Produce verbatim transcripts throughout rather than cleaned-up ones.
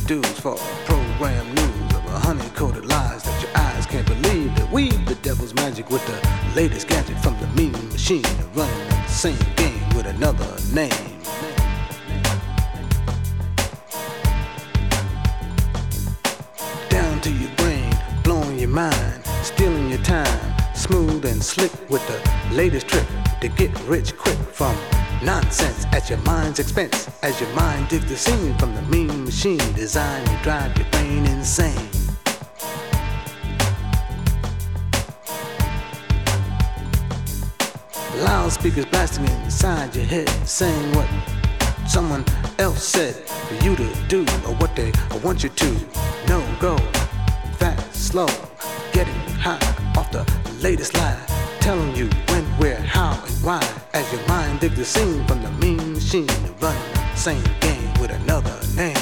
dues for program news of a honey-coated lies that your eyes can't believe. That weave the devil's magic with the latest gadget from the mean machine, and running the same game with another name. Down to your brain, blowing your mind, stealing your time, smooth and slick with the latest trick to get rich quick from nonsense at your mind's expense. As your mind digs the scene from the mean machine designed to drive your brain insane. Loudspeakers blasting inside your head, saying what someone else said for you to do, or what they want you to. No, go fast, slow, getting high off the latest lie, telling you when, where, how, and why. As your mind digs the scene from the mean machine, running the same game with another name.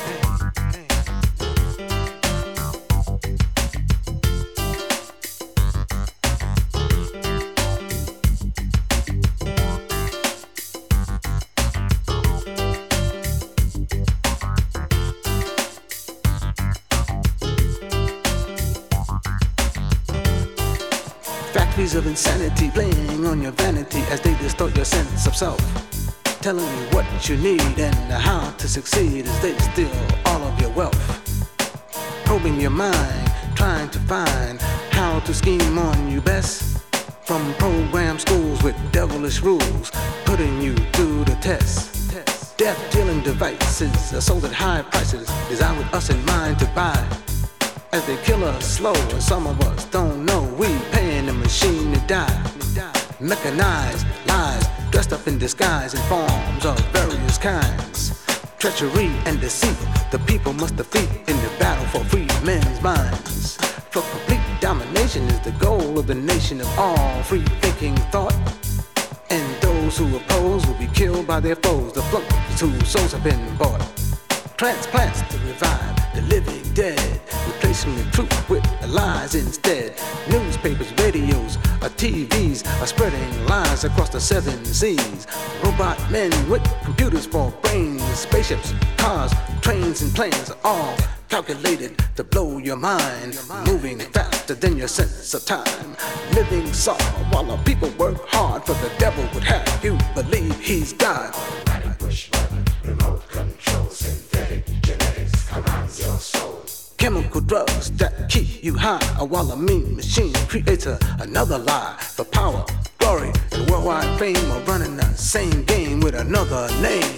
Factories of insanity playing on your vanity as they distort your sense of self, telling you what you need and how to succeed as they steal all of your wealth. Probing your mind, trying to find how to scheme on you best. From program schools with devilish rules, putting you through the test. Death-dealing devices sold at high prices, designed with us in mind to buy. As they kill us slow, and some of us don't know we paying the machine to die. Mechanized lies, dressed up in disguise in forms of various kinds. Treachery and deceit, the people must defeat in the battle for free men's minds. For complete domination is the goal of the nation of all free-thinking thought. And those who oppose will be killed by their foes, the flunkies whose souls have been bought. Transplants to revive the living dead, replacing the truth with lies instead. Newspapers, radios, or T Vs are spreading lies across the seven seas. Robot men with computers for brains, spaceships, cars, trains, and planes are all calculated to blow your mind, moving faster than your sense of time. Living soft while the people work hard, for the devil would have you believe he's God. Push button, remote control, synthetic genetics commands your soul. Chemical drugs that keep you high, while a mean machine creates a, another lie. For power, glory, and worldwide fame are running the same game with another name.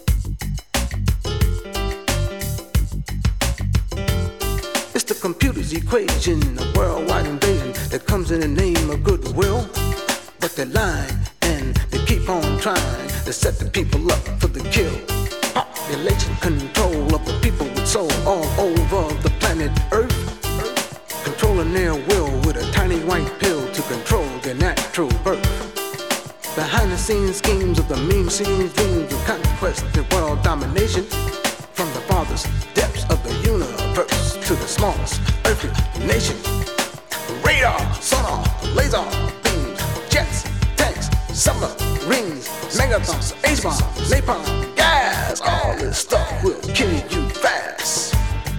It's the computer's equation, a worldwide invasion that comes in the name of goodwill. But they're lying and they keep on trying to set the people up for the kill. Population control of the people with soul all over the planet Earth, controlling their will with a tiny white pill to control their natural birth. Behind the scenes schemes of the mean scenes, dreams of conquest and world domination. From the farthest depths of the universe to the smallest earthly nation. Radar, sonar, laser beams, jets, tanks, submarines, megathons, H-bombs, napalm, gas. All this stuff will kill you fast.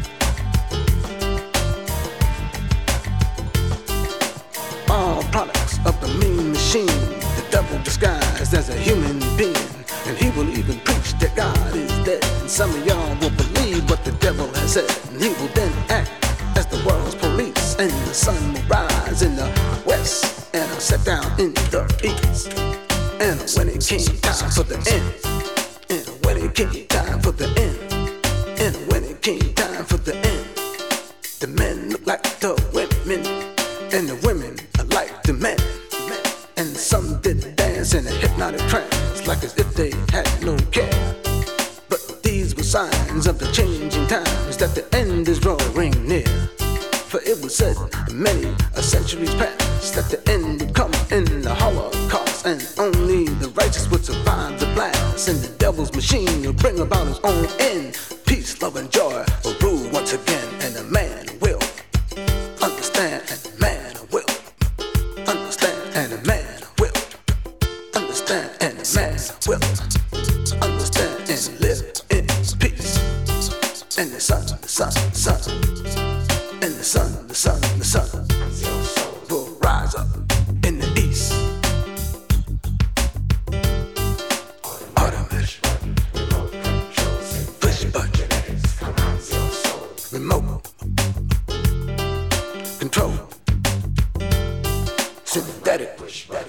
All products of the mean machine, the devil disguised as a human being. And he will even preach that God is dead. And some of y'all will believe what the devil has said. And he will then act as the world's police. And the sun will rise in the west and I'll set down in the east. And when it came time for the end, and when it came time for the end, and when it came time for the end, the men look like the women, and the women are like the men. And some did dance in a hypnotic trance, like as if they had no care. But these were signs of the changing times, that the end is drawing near. For it was said many a centuries past that the end would come in the Holocaust, and only the righteous would survive the blast. And the devil's machine will bring about his own end. Peace, love, and joy will rule once again, and a man will understand, and a man will understand, and a man will understand, and a man will understand, and live in peace. And the sun remote control, synthetic push button.